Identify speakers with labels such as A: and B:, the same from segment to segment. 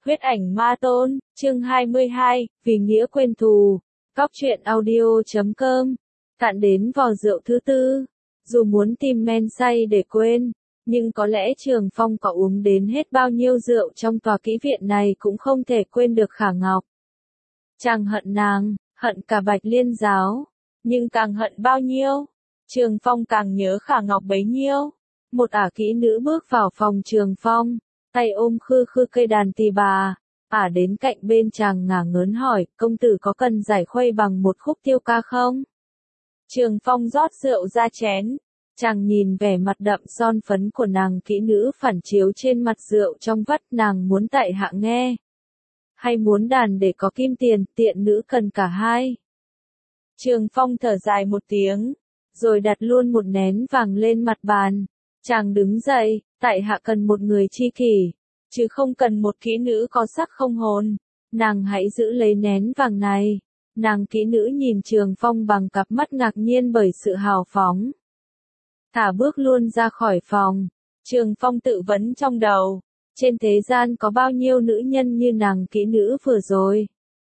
A: Huyết ảnh ma tôn, chương 22, vì nghĩa quên thù. Cóc truyện audio.com. Cạn đến vò rượu thứ tư. Dù muốn tìm men say để quên, nhưng có lẽ Trường Phong có uống đến hết bao nhiêu rượu trong tòa kỹ viện này cũng không thể quên được Khả Ngọc. Chàng hận nàng, hận cả Bạch Liên giáo, nhưng càng hận bao nhiêu, Trường Phong càng nhớ Khả Ngọc bấy nhiêu. Một ả kỹ nữ bước vào phòng Trường Phong, tay ôm khư khư cây đàn tỳ bà, ả đến cạnh bên chàng ngả ngớn hỏi, công tử có cần giải khuây bằng một khúc tiêu ca không? Trường Phong rót rượu ra chén, chàng nhìn vẻ mặt đậm son phấn của nàng kỹ nữ phản chiếu trên mặt rượu trong vắt, nàng muốn tại hạ nghe, hay muốn đàn để có kim tiền, tiện nữ cần cả hai. Trường Phong thở dài một tiếng, rồi đặt luôn một nén vàng lên mặt bàn. Chàng đứng dậy, tại hạ cần một người tri kỷ, chứ không cần một kỹ nữ có sắc không hồn. Nàng hãy giữ lấy nén vàng này. Nàng kỹ nữ nhìn Trường Phong bằng cặp mắt ngạc nhiên bởi sự hào phóng. Thả bước luôn ra khỏi phòng. Trường Phong tự vấn trong đầu, trên thế gian có bao nhiêu nữ nhân như nàng kỹ nữ vừa rồi?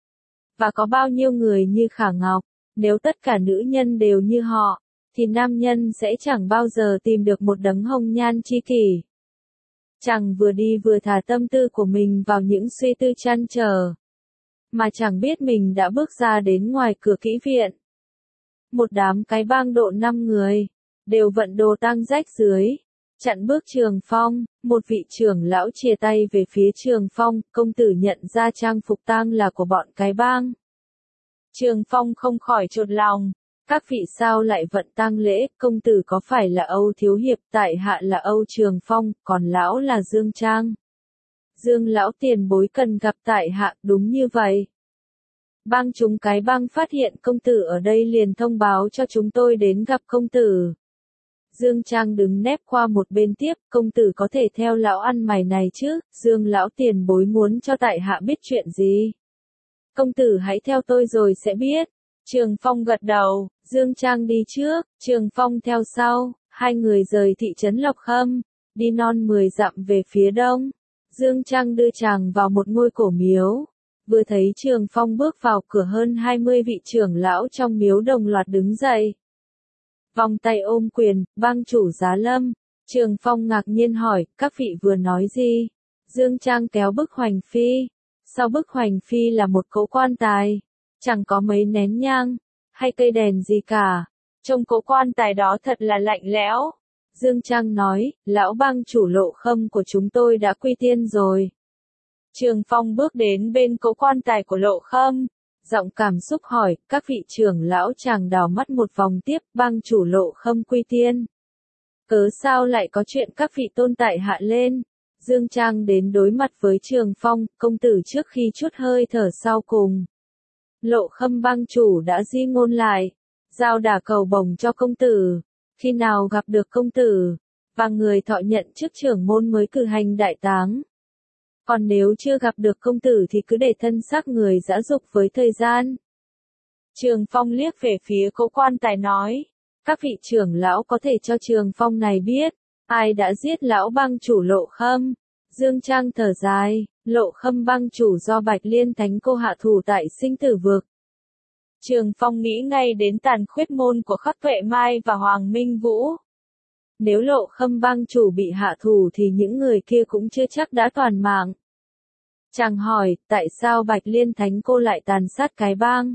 A: Và có bao nhiêu người như Khả Ngọc? Nếu tất cả nữ nhân đều như họ, thì nam nhân sẽ chẳng bao giờ tìm được một đấng hồng nhan tri kỷ. Chàng vừa đi vừa thả tâm tư của mình vào những suy tư trăn trở, mà chẳng biết mình đã bước ra đến ngoài cửa kỹ viện. Một đám cái bang độ 5 người, đều vận đồ tang rách dưới, chặn bước Trường Phong. Một vị trưởng lão chìa tay về phía Trường Phong, công tử nhận ra trang phục tang là của bọn cái bang. Trường Phong không khỏi chột lòng. Các vị sao lại vận tang lễ, công tử có phải là Âu Thiếu Hiệp, tại hạ là Âu Trường Phong, còn lão là Dương Trang. Dương lão tiền bối cần gặp tại hạ, đúng như vậy. Bang chúng cái bang phát hiện công tử ở đây liền thông báo cho chúng tôi đến gặp công tử. Dương Trang đứng nép qua một bên tiếp, công tử có thể theo lão ăn mày này chứ, Dương lão tiền bối muốn cho tại hạ biết chuyện gì. Công tử hãy theo tôi rồi sẽ biết. Trường Phong gật đầu, Dương Trang đi trước, Trường Phong theo sau, hai người rời thị trấn Lộc Khâm, đi non 10 dặm về phía đông. Dương Trang đưa chàng vào một ngôi cổ miếu. Vừa thấy Trường Phong bước vào cửa, hơn 20 vị trưởng lão trong miếu đồng loạt đứng dậy. Vòng tay ôm quyền, bang chủ Giá Lâm. Trường Phong ngạc nhiên hỏi, các vị vừa nói gì? Dương Trang kéo bức hoành phi. Sau bức hoành phi là một cỗ quan tài. Chẳng có mấy nén nhang, hay cây đèn gì cả. Trông cỗ quan tài đó thật là lạnh lẽo. Dương Trang nói, lão bang chủ Lộ Khâm của chúng tôi đã quy tiên rồi. Trường Phong bước đến bên cỗ quan tài của Lộ Khâm, giọng cảm xúc hỏi, các vị trưởng lão. Chàng đảo mắt một vòng tiếp, bang chủ Lộ Khâm quy tiên. Cớ sao lại có chuyện các vị tôn tại hạ lên? Dương Trang đến đối mặt với Trường Phong, công tử trước khi chút hơi thở sau cùng. Lộ Khâm bang chủ đã di ngôn lại, giao đả cầu bổng cho công tử, khi nào gặp được công tử, và người thọ nhận chức trưởng môn mới cử hành đại táng. Còn nếu chưa gặp được công tử thì cứ để thân xác người dã dục với thời gian. Trường Phong liếc về phía cỗ quan tài nói, các vị trưởng lão có thể cho Trường Phong này biết, ai đã giết lão bang chủ Lộ Khâm. Dương Trang thở dài, Lộ Khâm bang chủ do Bạch Liên Thánh Cô hạ thủ tại Sinh Tử Vực. Trường Phong nghĩ ngay đến Tàn Khuyết Môn của Khắc Tuệ Mai và Hoàng Minh Vũ. Nếu Lộ Khâm bang chủ bị hạ thủ thì những người kia cũng chưa chắc đã toàn mạng. Chàng hỏi, tại sao Bạch Liên Thánh Cô lại tàn sát cái bang?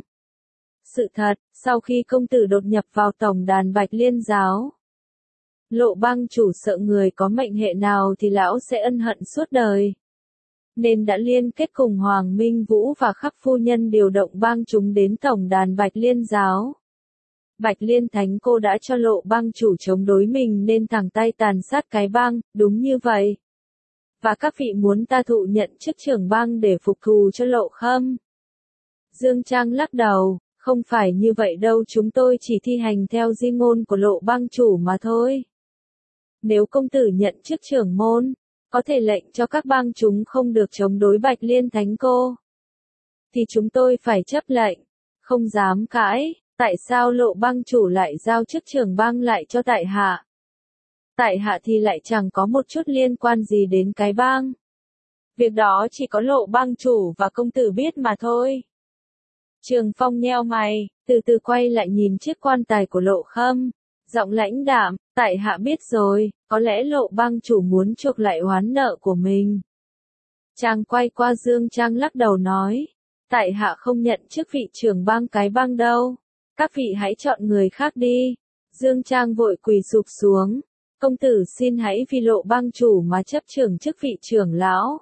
A: Sự thật, sau khi công tử đột nhập vào tổng đàn Bạch Liên giáo, Lộ bang chủ sợ người có mệnh hệ nào thì lão sẽ ân hận suốt đời, nên đã liên kết cùng Hoàng Minh Vũ và Khắc phu nhân điều động bang chúng đến tổng đàn Bạch Liên giáo. Bạch Liên Thánh Cô đã cho Lộ bang chủ chống đối mình nên thẳng tay tàn sát cái bang, đúng như vậy. Và các vị muốn ta thụ nhận chức trưởng bang để phục thù cho Lộ Khâm. Dương Trang lắc đầu, không phải như vậy đâu, chúng tôi chỉ thi hành theo di ngôn của Lộ bang chủ mà thôi. Nếu công tử nhận chức trưởng môn, có thể lệnh cho các bang chúng không được chống đối Bạch Liên Thánh Cô, thì chúng tôi phải chấp lệnh, không dám cãi. Tại sao Lộ bang chủ lại giao chức trưởng bang lại cho tại hạ? Tại hạ thì lại chẳng có một chút liên quan gì đến cái bang. Việc đó chỉ có Lộ Bang chủ và công tử biết mà thôi. Trường Phong nheo mày, từ từ quay lại nhìn chiếc quan tài của Lộ Khâm, giọng lãnh đạm, tại hạ biết rồi, có lẽ Lộ Bang chủ muốn chuộc lại oán nợ của mình. Chàng quay qua Dương Trang lắc đầu nói, tại hạ không nhận chức vị trưởng bang cái bang đâu, các vị hãy chọn người khác đi. Dương Trang vội quỳ sụp xuống, công tử xin hãy vì Lộ Bang chủ mà chấp trưởng chức vị trưởng lão.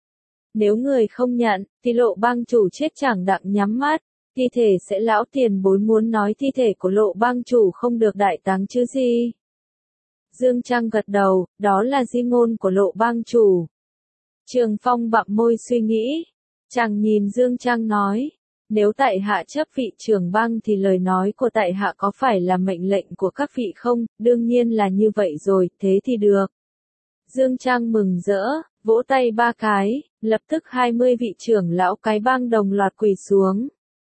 A: Nếu người không nhận, thì Lộ Bang chủ chết chẳng đặng nhắm mắt, thi thể sẽ lão tiền bối muốn nói thi thể của Lộ Bang chủ không được đại táng chứ gì. Dương Trang gật đầu, đó là di ngôn của Lộ Bang chủ. Trường Phong bặm môi suy nghĩ, chàng nhìn Dương Trang nói, nếu tại hạ chấp vị trưởng bang thì lời nói của tại hạ có phải là mệnh lệnh của các vị không? Đương nhiên là như vậy rồi, thế thì được. Dương Trang mừng rỡ, vỗ tay ba cái, lập tức 20 vị trưởng lão cái bang đồng loạt quỳ xuống.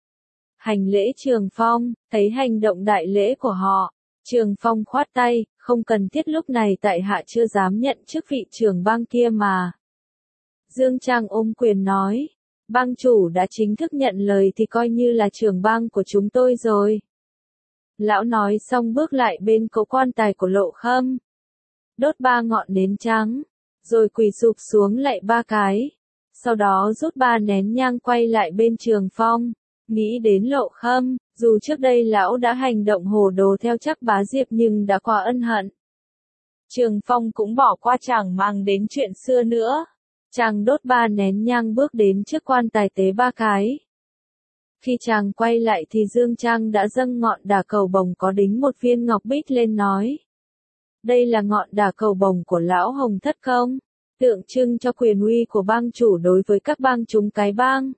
A: Hành lễ Trường Phong, thấy hành động đại lễ của họ, Trường Phong khoát tay, không cần thiết, lúc này tại hạ chưa dám nhận chức vị trưởng bang kia mà. Dương Trang ôm quyền nói, bang chủ đã chính thức nhận lời thì coi như là trưởng bang của chúng tôi rồi. Lão nói xong bước lại bên cỗ quan tài của Lộ Khâm, đốt 3 ngọn nến trắng, rồi quỳ sụp xuống lạy 3 cái, sau đó rút 3 nén nhang quay lại bên Trường Phong, nghĩ đến Lộ Khâm, dù trước đây lão đã hành động hồ đồ theo Trác Bá Diệp nhưng đã quá ân hận. Trường Phong cũng bỏ qua chẳng mang đến chuyện xưa nữa. Chàng đốt 3 nén nhang bước đến trước quan tài tế 3 cái. Khi chàng quay lại thì Dương Trang đã dâng ngọn đà cầu bồng có đính một viên ngọc bích lên nói. Đây là ngọn đà cầu bồng của lão Hồng Thất Công, tượng trưng cho quyền uy của bang chủ đối với các bang chúng cái bang.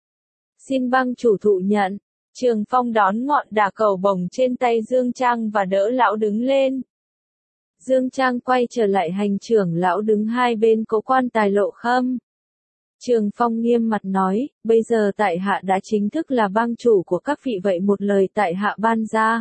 A: Xin bang chủ thụ nhận. Trường Phong đón ngọn đà cầu bồng trên tay Dương Trang và đỡ lão đứng lên. Dương Trang quay trở lại hành trưởng lão đứng hai bên cỗ quan tài Lộ Khâm. Trường Phong nghiêm mặt nói, bây giờ tại hạ đã chính thức là bang chủ của các vị, vậy một lời tại hạ ban ra.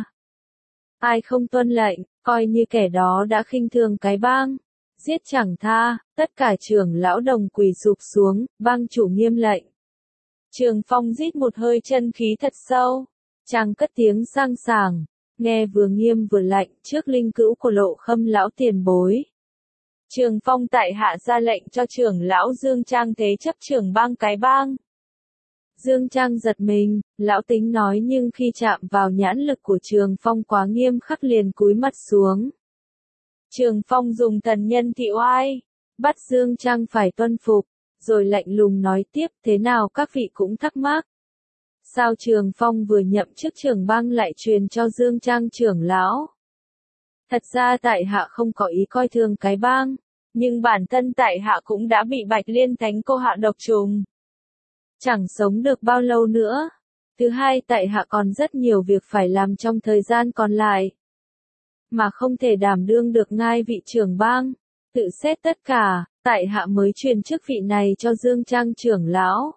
A: Ai không tuân lệnh, coi như kẻ đó đã khinh thường cái bang, giết chẳng tha. Tất cả trưởng lão đồng quỳ sụp xuống, bang chủ nghiêm lệnh. Trường Phong rít một hơi chân khí thật sâu, chàng cất tiếng sang sảng, nghe vừa nghiêm vừa lạnh, trước linh cữu của Lộ Khâm lão tiền bối. Trường Phong tại hạ ra lệnh cho trưởng lão Dương Trang thế chấp trưởng bang cái bang. Dương Trang giật mình, lão tính nói nhưng khi chạm vào nhãn lực của Trường Phong quá nghiêm khắc liền cúi mặt xuống. Trường Phong dùng thần nhân thị oai, bắt Dương Trang phải tuân phục, rồi lạnh lùng nói tiếp, thế nào các vị cũng thắc mắc. Sao Trường Phong vừa nhậm chức trưởng bang lại truyền cho Dương Trang trưởng lão? Thật ra tại hạ không có ý coi thường cái bang, nhưng bản thân tại hạ cũng đã bị Bạch Liên Thánh cô hạ độc trùng. Chẳng sống được bao lâu nữa. Thứ hai, tại hạ còn rất nhiều việc phải làm trong thời gian còn lại, mà không thể đảm đương được ngai vị trưởng bang. Tự xét tất cả, tại hạ mới truyền chức vị này cho Dương Trang trưởng lão.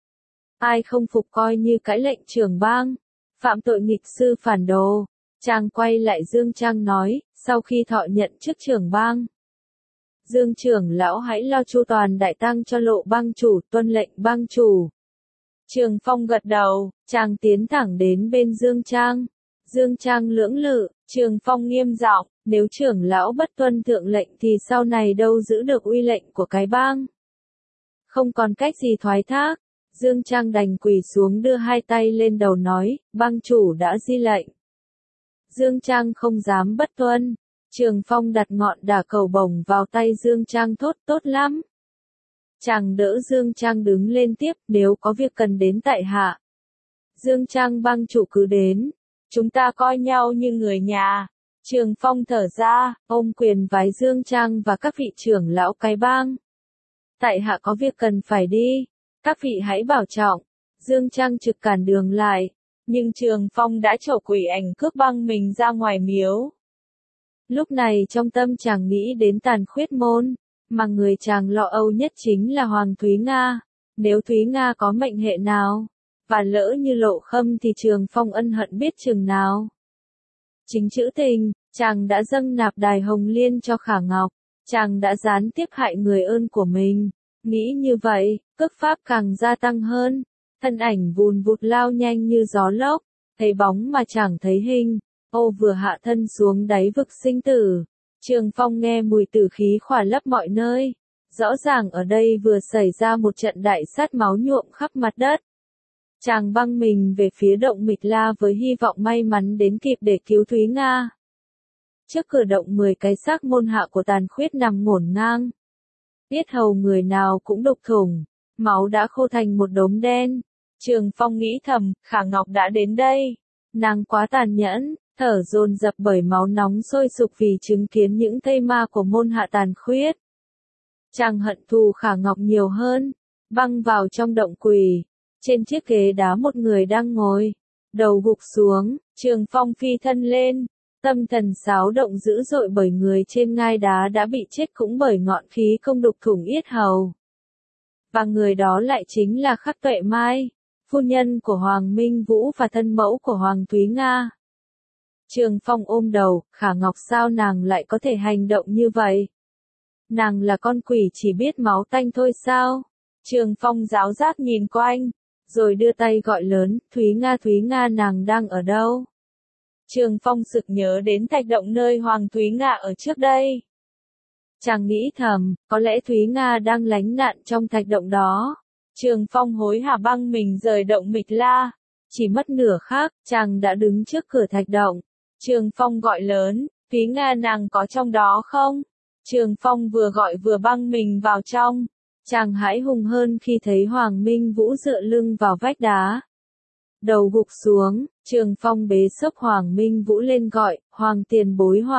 A: Ai không phục coi như cãi lệnh trưởng bang, phạm tội nghịch sư phản đồ. Chàng quay lại Dương Trang nói, sau khi thọ nhận chức trưởng bang, Dương trưởng lão hãy lo chu toàn đại tang cho Lộ bang chủ, tuân lệnh bang chủ. Trường Phong gật đầu, chàng tiến thẳng đến bên Dương Trang. Dương Trang lưỡng lự, Trường Phong nghiêm giọng, nếu trưởng lão bất tuân thượng lệnh thì sau này đâu giữ được uy lệnh của cái bang. Không còn cách gì thoái thác, Dương Trang đành quỳ xuống đưa hai tay lên đầu nói, bang chủ đã di lệnh. Dương Trang không dám bất tuân. Trường Phong đặt ngọn đà cầu bồng vào tay Dương Trang, thốt tốt lắm. Chàng đỡ Dương Trang đứng lên tiếp, nếu có việc cần đến tại hạ. Dương Trang bang chủ cứ đến, chúng ta coi nhau như người nhà. Trường Phong thở ra, ôm quyền vái Dương Trang và các vị trưởng lão cái bang. Tại hạ có việc cần phải đi, các vị hãy bảo trọng. Dương Trang trực cản đường lại, nhưng Trường Phong đã trổ quỷ ảnh cước băng mình ra ngoài miếu. Lúc này trong tâm chàng nghĩ đến Tàn Khuyết Môn, mà người chàng lo âu nhất chính là Hoàng Thúy Nga. Nếu Thúy Nga có mệnh hệ nào, và lỡ như Lộ Khâm thì Trường Phong ân hận biết chừng nào. Chính chữ tình, chàng đã dâng nạp đài Hồng Liên cho Khả Ngọc, chàng đã gián tiếp hại người ơn của mình, Nghĩ như vậy, cước pháp càng gia tăng hơn. Thân ảnh vùn vụt lao nhanh như gió lốc, thấy bóng mà chẳng thấy hình. Ô vừa hạ thân xuống đáy vực sinh tử. Trường Phong nghe mùi tử khí khỏa lấp mọi nơi. Rõ ràng ở đây vừa xảy ra một trận đại sát máu nhuộm khắp mặt đất. Chàng băng mình về phía động Mịch La với hy vọng may mắn đến kịp để cứu Thúy Nga. Trước cửa động 10 cái xác môn hạ của Tàn Khuyết nằm ngổn ngang. Yết hầu người nào cũng đục thủng, máu đã khô thành một đốm đen. Trường Phong nghĩ thầm, Khả Ngọc đã đến đây. Nàng quá tàn nhẫn, thở dồn dập bởi máu nóng sôi sục vì chứng kiến những thây ma của môn hạ Tàn Khuyết. Chàng hận thù Khả Ngọc nhiều hơn, băng vào trong động quỳ. Trên chiếc ghế đá một người đang ngồi, đầu gục xuống, Trường Phong phi thân lên. Tâm thần xáo động dữ dội bởi người trên ngai đá đã bị chết cũng bởi ngọn khí công đục thủng yết hầu. Và người đó lại chính là Khắc Tuệ Mai, phu nhân của Hoàng Minh Vũ và thân mẫu của Hoàng Thúy Nga. Trường Phong ôm đầu, Khả Ngọc sao nàng lại có thể hành động như vậy? Nàng là con quỷ chỉ biết máu tanh thôi sao? Trường Phong giáo giác nhìn quanh, rồi đưa tay gọi lớn, Thúy Nga nàng đang ở đâu? Trường Phong sực nhớ đến thạch động nơi Hoàng Thúy Nga ở trước đây. Chàng nghĩ thầm, có lẽ Thúy Nga đang lánh nạn trong thạch động đó. Trường Phong hối hả băng mình rời động Mịch La. Chỉ mất nửa khắc, chàng đã đứng trước cửa thạch động. Trường Phong gọi lớn, Thúy Nga nàng có trong đó không? Trường Phong vừa gọi vừa băng mình vào trong. Chàng hãi hùng hơn khi thấy Hoàng Minh Vũ dựa lưng vào vách đá. Đầu gục xuống, Trường Phong bế xốc Hoàng Minh Vũ lên gọi, Hoàng tiền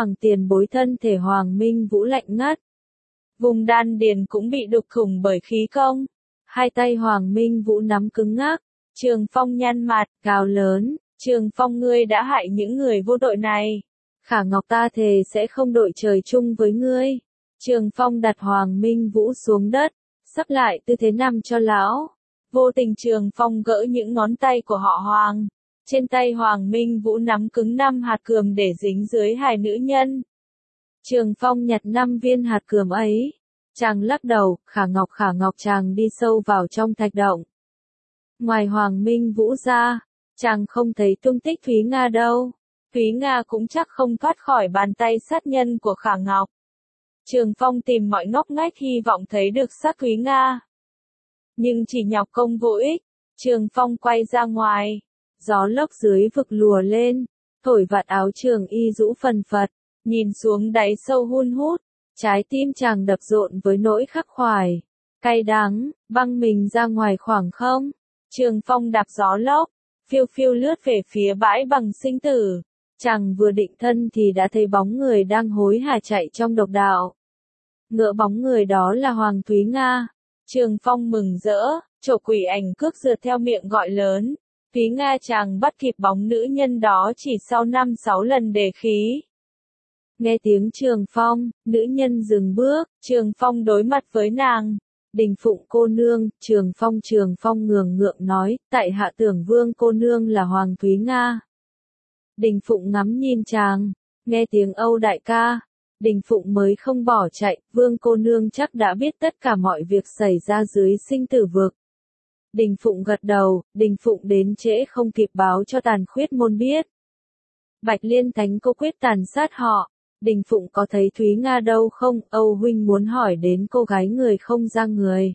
A: bối thân thể Hoàng Minh Vũ lạnh ngắt. Vùng đan điền cũng bị đục thủng bởi khí công. Hai tay Hoàng Minh Vũ nắm cứng ngắc. Trường Phong nhăn mặt, gào lớn, Trường Phong ngươi đã hại những người vô tội này. Khả Ngọc ta thề sẽ không đội trời chung với ngươi. Trường Phong đặt Hoàng Minh Vũ xuống đất, sắp lại tư thế nằm cho lão. Vô tình Trường Phong gỡ những ngón tay của họ Hoàng. Trên tay Hoàng Minh Vũ nắm cứng 5 hạt cườm để dính dưới hài nữ nhân. Trường Phong nhặt 5 viên hạt cườm ấy. Chàng lắc đầu, Khả Ngọc chàng đi sâu vào trong thạch động. Ngoài Hoàng Minh Vũ ra, chàng không thấy tung tích Thúy Nga đâu. Thúy Nga cũng chắc không thoát khỏi bàn tay sát nhân của Khả Ngọc. Trường Phong tìm mọi ngóc ngách hy vọng thấy được xác Thúy Nga. Nhưng chỉ nhọc công vô ích. Trường Phong quay ra ngoài. Gió lốc dưới vực lùa lên, thổi vạt áo trường y rũ phần phật, nhìn xuống đáy sâu hun hút, trái tim chàng đập rộn với nỗi khắc khoải, cay đắng, băng mình ra ngoài khoảng không. Trường Phong đạp gió lốc, phiêu phiêu lướt về phía bãi bằng sinh tử. Chàng vừa định thân thì đã thấy bóng người đang hối hả chạy trong độc đạo. Ngỡ bóng người đó là Hoàng Thúy Nga. Trường Phong mừng rỡ, trổ quỷ ảnh cước rượt theo miệng gọi lớn. Thúy Nga chàng bắt kịp bóng nữ nhân đó chỉ sau 5-6 lần đề khí. Nghe tiếng Trường Phong, nữ nhân dừng bước, Trường Phong đối mặt với nàng. Đình Phụng cô nương, Trường Phong ngượng ngượng nói, tại hạ tưởng Vương cô nương là Hoàng Thúy Nga. Đình Phụng ngắm nhìn chàng, nghe tiếng Âu đại ca. Đình Phụng mới không bỏ chạy, Vương cô nương chắc đã biết tất cả mọi việc xảy ra dưới sinh tử vực. Đình Phụng gật đầu, Đình Phụng đến trễ không kịp báo cho Tàn Khuyết môn biết. Bạch Liên Thánh cô quyết tàn sát họ. Đình Phụng có thấy Thúy Nga đâu không? Âu huynh muốn hỏi đến cô gái người không ra người.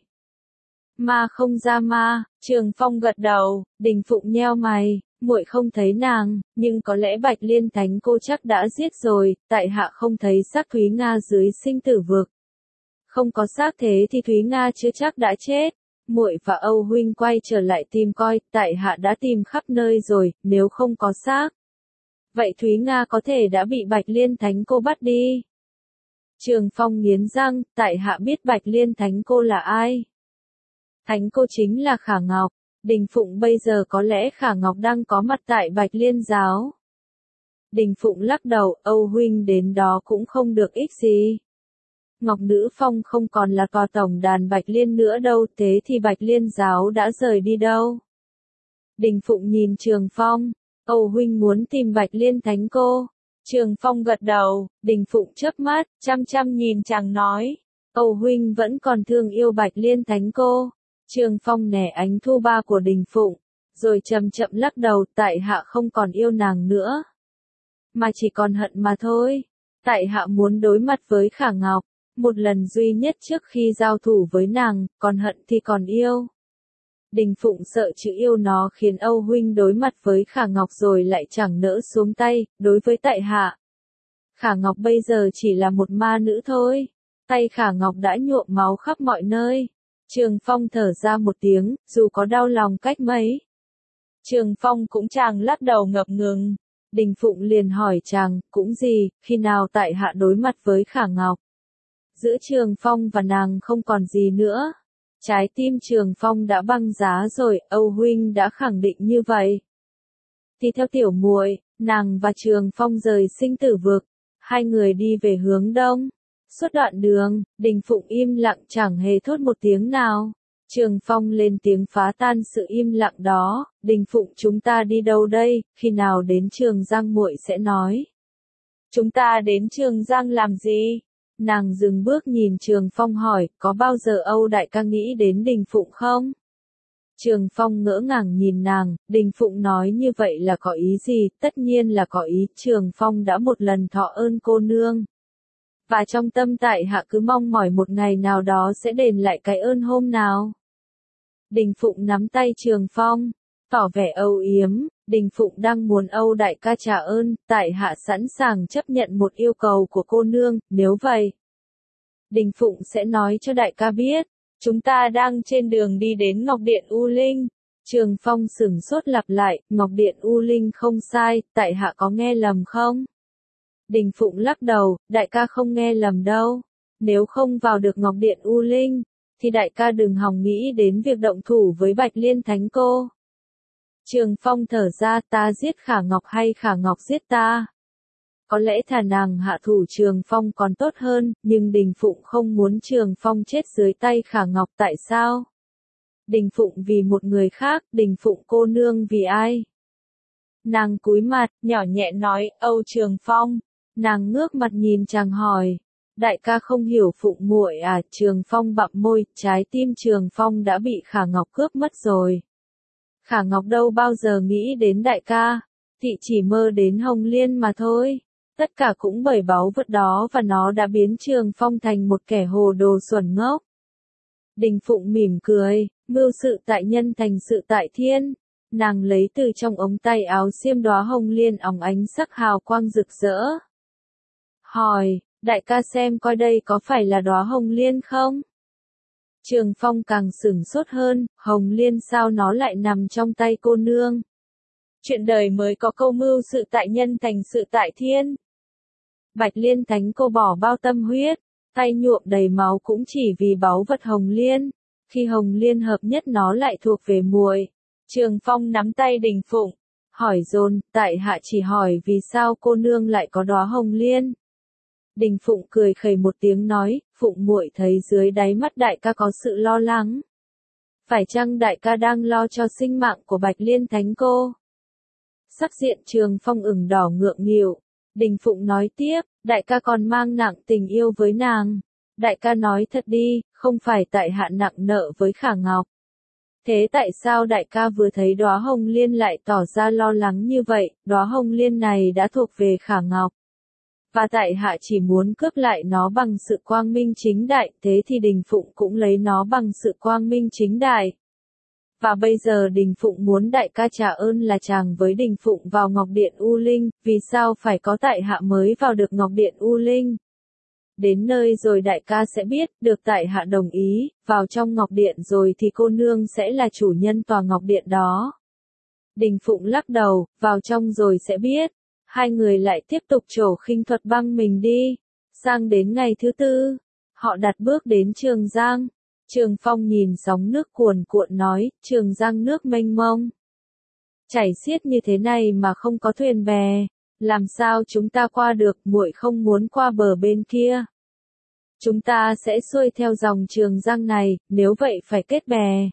A: Ma không ra ma, Trường Phong gật đầu, Đình Phụng nheo mày, muội không thấy nàng, nhưng có lẽ Bạch Liên Thánh cô chắc đã giết rồi, tại hạ không thấy xác Thúy Nga dưới sinh tử vực. Không có xác thế thì Thúy Nga chưa chắc đã chết. Muội và Âu huynh quay trở lại tìm coi, tại hạ đã tìm khắp nơi rồi, nếu không có xác. Vậy Thúy Nga có thể đã bị Bạch Liên Thánh cô bắt đi. Trường Phong nghiến răng, tại hạ biết Bạch Liên Thánh cô là ai. Thánh cô chính là Khả Ngọc. Đình Phụng bây giờ có lẽ Khả Ngọc đang có mặt tại Bạch Liên giáo. Đình Phụng lắc đầu, Âu huynh đến đó cũng không được ích gì. Ngọc Nữ Phong không còn là tòa tổng đàn Bạch Liên nữa đâu, thế thì Bạch Liên giáo đã rời đi đâu. Đình Phụng nhìn Trường Phong, Âu huynh muốn tìm Bạch Liên Thánh cô. Trường Phong gật đầu, Đình Phụng chớp mắt, chăm chăm nhìn chàng nói, Âu huynh vẫn còn thương yêu Bạch Liên Thánh cô. Trường Phong nẻ ánh thu ba của Đình Phụng, rồi chậm chậm lắc đầu, tại hạ không còn yêu nàng nữa, mà chỉ còn hận mà thôi. Tại hạ muốn đối mặt với Khả Ngọc, một lần duy nhất trước khi giao thủ với nàng, còn hận thì còn yêu. Đình Phụng sợ chữ yêu nó khiến Âu huynh đối mặt với Khả Ngọc rồi lại chẳng nỡ xuống tay, đối với tại hạ. Khả Ngọc bây giờ chỉ là một ma nữ thôi, tay Khả Ngọc đã nhuộm máu khắp mọi nơi. Trường Phong thở ra một tiếng, dù có đau lòng cách mấy. Trường Phong cũng chàng lắc đầu ngập ngừng. Đình Phụng liền hỏi chàng, cũng gì, khi nào tại hạ đối mặt với Khả Ngọc? Giữa Trường Phong và nàng không còn gì nữa. Trái tim Trường Phong đã băng giá rồi, Âu huynh đã khẳng định như vậy. Thì theo tiểu muội, nàng và Trường Phong rời sinh tử vực, hai người đi về hướng đông. Suốt đoạn đường, Đình Phụng im lặng chẳng hề thốt một tiếng nào. Trường Phong lên tiếng phá tan sự im lặng đó, Đình Phụng chúng ta đi đâu đây, khi nào đến Trường Giang muội sẽ nói. Chúng ta đến Trường Giang làm gì? Nàng dừng bước nhìn Trường Phong hỏi, có bao giờ Âu đại ca nghĩ đến Đình Phụng không? Trường Phong ngỡ ngàng nhìn nàng, Đình Phụng nói như vậy là có ý gì? Tất nhiên là có ý, Trường Phong đã một lần thọ ơn cô nương. Và trong tâm tại hạ cứ mong mỏi một ngày nào đó sẽ đền lại cái ơn hôm nào. Đình Phụng nắm tay Trường Phong, tỏ vẻ âu yếm, Đình Phụng đang muốn Âu đại ca trả ơn, tại hạ sẵn sàng chấp nhận một yêu cầu của cô nương, nếu vậy. Đình Phụng sẽ nói cho đại ca biết, chúng ta đang trên đường đi đến Ngọc Điện U Linh. Trường Phong sửng sốt lặp lại, Ngọc Điện U Linh không sai, tại hạ có nghe lầm không? Đình Phụng lắc đầu, đại ca không nghe lầm đâu. Nếu không vào được Ngọc Điện U Linh, thì đại ca đừng hòng nghĩ đến việc động thủ với Bạch Liên Thánh cô. Trường Phong thở ra, ta giết Khả Ngọc hay Khả Ngọc giết ta? Có lẽ thà nàng hạ thủ Trường Phong còn tốt hơn, nhưng Đình Phụng không muốn Trường Phong chết dưới tay Khả Ngọc, tại sao? Đình Phụng vì một người khác, Đình Phụng cô nương vì ai? Nàng cúi mặt, nhỏ nhẹ nói, Âu Trường Phong. Nàng ngước mặt nhìn chàng hỏi, đại ca không hiểu Phụng muội à? Trường Phong bặm môi, trái tim Trường Phong đã bị Khả Ngọc cướp mất rồi. Khả Ngọc đâu bao giờ nghĩ đến đại ca, thị chỉ mơ đến Hồng Liên mà thôi. Tất cả cũng bởi báu vật đó và nó đã biến Trường Phong thành một kẻ hồ đồ xuẩn ngốc. Đình Phụng mỉm cười, mưu sự tại nhân thành sự tại thiên. Nàng lấy từ trong ống tay áo xiêm đóa hồng liên óng ánh sắc hào quang rực rỡ. Hỏi, đại ca xem coi đây có phải là đóa hồng liên không? Trường Phong càng sửng sốt hơn, hồng liên sao nó lại nằm trong tay cô nương? Chuyện đời mới có câu mưu sự tại nhân thành sự tại thiên. Bạch Liên Thánh cô bỏ bao tâm huyết, tay nhuộm đầy máu cũng chỉ vì báu vật hồng liên. Khi hồng liên hợp nhất nó lại thuộc về muội. Trường Phong nắm tay Đình Phụng, hỏi dồn, tại hạ chỉ hỏi vì sao cô nương lại có đóa hồng liên. Đình Phụng cười khẩy một tiếng nói, Phụng muội thấy dưới đáy mắt đại ca có sự lo lắng. Phải chăng đại ca đang lo cho sinh mạng của Bạch Liên Thánh cô? Sắc diện Trường Phong ửng đỏ ngượng nghịu. Đình Phụng nói tiếp, đại ca còn mang nặng tình yêu với nàng. Đại ca nói thật đi, không phải tại hạ nặng nợ với Khả Ngọc. Thế tại sao đại ca vừa thấy đóa hồng liên lại tỏ ra lo lắng như vậy? Đóa hồng liên này đã thuộc về Khả Ngọc. Và tại hạ chỉ muốn cướp lại nó bằng sự quang minh chính đại, thế thì Đình Phụng cũng lấy nó bằng sự quang minh chính đại. Và bây giờ Đình Phụng muốn đại ca trả ơn là chàng với Đình Phụng vào Ngọc Điện U Linh, vì sao phải có tại hạ mới vào được Ngọc Điện U Linh? Đến nơi rồi đại ca sẽ biết, được tại hạ đồng ý, vào trong Ngọc Điện rồi thì cô nương sẽ là chủ nhân tòa Ngọc Điện đó. Đình Phụng lắc đầu, vào trong rồi sẽ biết. Hai người lại tiếp tục trổ khinh thuật băng mình đi. Sang đến ngày thứ tư, họ đặt bước đến Trường Giang. Trường Phong nhìn sóng nước cuồn cuộn nói, Trường Giang nước mênh mông. Chảy xiết như thế này mà không có thuyền bè, làm sao chúng ta qua được? Muội không muốn qua bờ bên kia. Chúng ta sẽ xuôi theo dòng Trường Giang này, nếu vậy phải kết bè.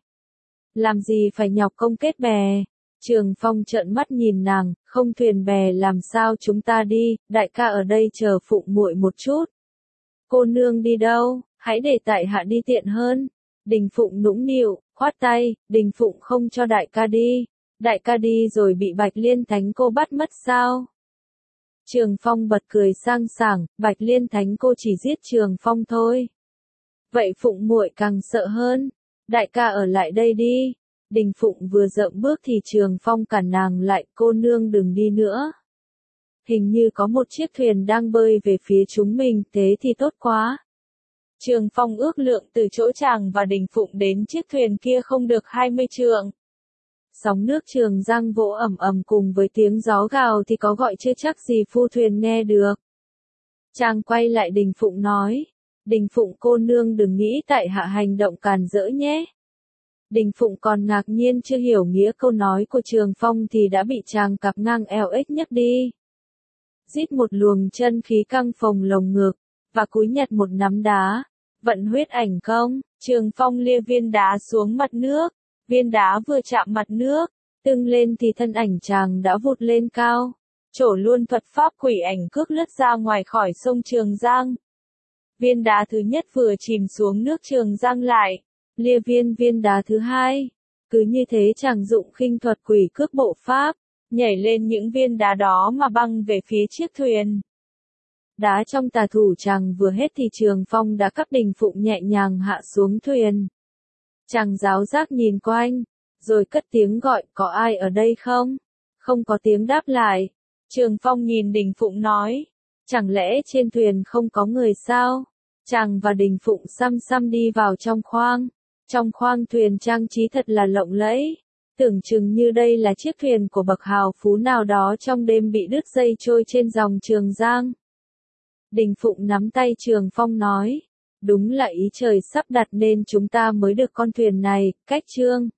A: Làm gì phải nhọc công kết bè? Trường Phong trợn mắt nhìn nàng, không thuyền bè làm sao chúng ta đi, đại ca ở đây chờ Phụng muội một chút. Cô nương đi đâu? Hãy để tại hạ đi tiện hơn. Đình Phụng nũng nịu, khoát tay, Đình Phụng không cho đại ca đi. Đại ca đi rồi bị Bạch Liên Thánh cô bắt mất sao? Trường Phong bật cười sang sảng, Bạch Liên Thánh cô chỉ giết Trường Phong thôi. Vậy Phụng muội càng sợ hơn. Đại ca ở lại đây đi. Đình Phụng vừa dậm bước thì Trường Phong cản nàng lại, cô nương đừng đi nữa. Hình như có một chiếc thuyền đang bơi về phía chúng mình, thế thì tốt quá. Trường Phong ước lượng từ chỗ chàng và Đình Phụng đến chiếc thuyền kia không được 20 trượng. Sóng nước Trường Giang vỗ ầm ầm cùng với tiếng gió gào thì có gọi chưa chắc gì phu thuyền nghe được. Chàng quay lại Đình Phụng nói, Đình Phụng cô nương đừng nghĩ tại hạ hành động càn rỡ nhé. Đình Phụng còn ngạc nhiên chưa hiểu nghĩa câu nói của Trường Phong thì đã bị chàng cặp ngang eo ếch nhấc đi. Rít một luồng chân khí căng phồng lồng ngực, và cúi nhặt một nắm đá, vận huyết ảnh công, Trường Phong lia viên đá xuống mặt nước, viên đá vừa chạm mặt nước, tưng lên thì thân ảnh chàng đã vụt lên cao, trổ luôn thuật pháp quỷ ảnh cước lướt ra ngoài khỏi sông Trường Giang. Viên đá thứ nhất vừa chìm xuống nước Trường Giang lại, lia viên đá thứ hai, cứ như thế chàng dụng khinh thuật quỷ cước bộ pháp, nhảy lên những viên đá đó mà băng về phía chiếc thuyền. Đá trong tà thủ chàng vừa hết thì Trường Phong đã cắp Đình Phụng nhẹ nhàng hạ xuống thuyền. Chàng giáo giác nhìn quanh, rồi cất tiếng gọi, có ai ở đây không? Không có tiếng đáp lại. Trường Phong nhìn Đình Phụng nói, chẳng lẽ trên thuyền không có người sao? Chàng và Đình Phụng xăm xăm đi vào trong khoang. Trong khoang thuyền trang trí thật là lộng lẫy. Tưởng chừng như đây là chiếc thuyền của bậc hào phú nào đó trong đêm bị đứt dây trôi trên dòng Trường Giang. Đình Phụng nắm tay Trường Phong nói, đúng là ý trời sắp đặt nên chúng ta mới được con thuyền này, cách chương.